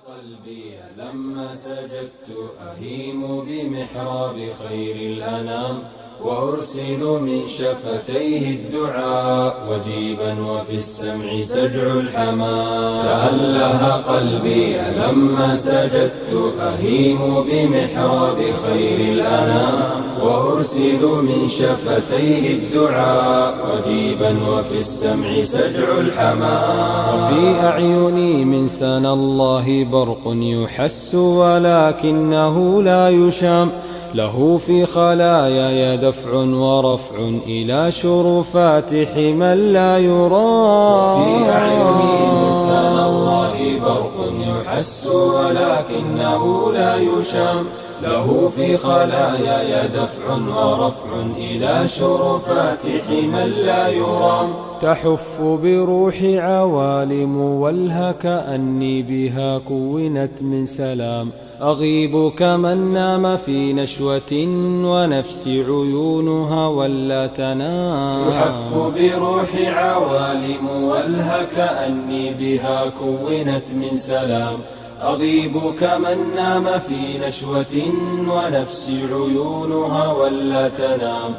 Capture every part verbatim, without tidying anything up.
قلبي لما سجدت أهيم بمحراب خير الأنام، وأرسل من شفتيه الدعاء وجيبا وفي السمع سجع الحمام. تأله قلبي لما سجدت أهيم بمحراب خير الأنام، وأرسل من شفتيه الدعاء وجيبا وفي السمع سجع الحمام. وفي أعيني من سنا الله برق يحس ولكنه لا يشام، له في خلاياي دفع ورفع إلى شرفات حما لا يرام. وفي أعيني من سنا الله برق يحس ولكنه لا يشام، له في خلاياي دفع ورفع إلى شرفات حما لا يرام. تحف بروحي عوالم والها كأني بها كونت من سلام، أغيب كمن نام في نشوة ونفسي عيونها ولا تنام. تحف بروحي عوالم والها كأني بها كونت من سلام، أغيب كمن نام في نشوة ونفسي عيونها ولا تنام.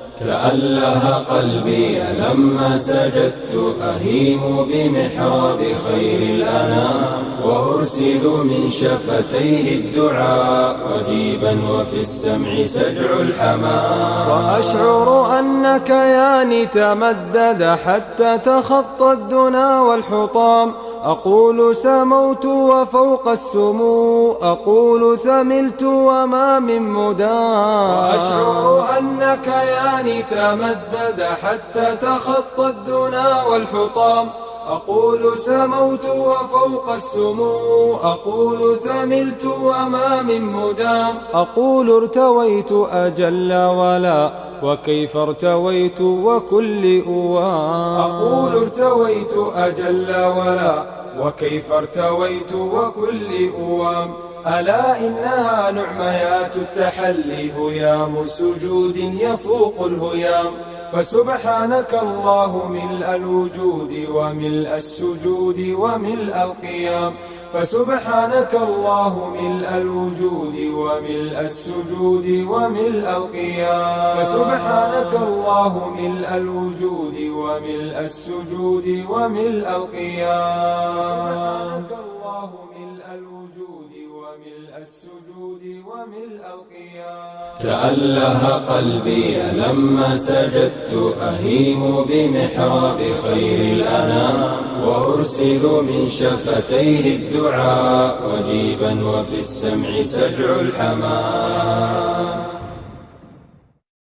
تأله قلبي لما سجدت أهيم بمحراب خير الأنام، وأرسل من شفتيه الدعاء وجيبا وفي السمع سجع الحمام. وأشعر أن كياني تمدد حتى تخطى الدنا والحطام، أقول سموت وفوق السمو أقول ثملت وما من مدام. وأشعر أن كياني تمدد حتى تخطى الدنا والحطام، أقول سموت وفوق السمو أقول ثملت وما من مدام. أقول ارتويت أجل ولا وكيف ارتويت وكل أوام. أقول ارتويت أجل ولا وكيف ارتويت وكل أوام. ألا إنها نعميات التحلي هيام سجود يفوق الهيام، فسبحانك الله ملء الوجود وملء السجود وملء القيام. فسبحانك الله ملء الوجود وملء السجود وملء القيام. فسبحانك الله ملء الوجود وملء السجود وملء القيام. سبحانك الله ملء الوجود وملء السجود وملء القيام. تأله قلبي لما سجدت أهيم بمحراب خير الأنام، وأرسل من شفتيه الدعاء وجيبا وفي السمع سجع الحمام.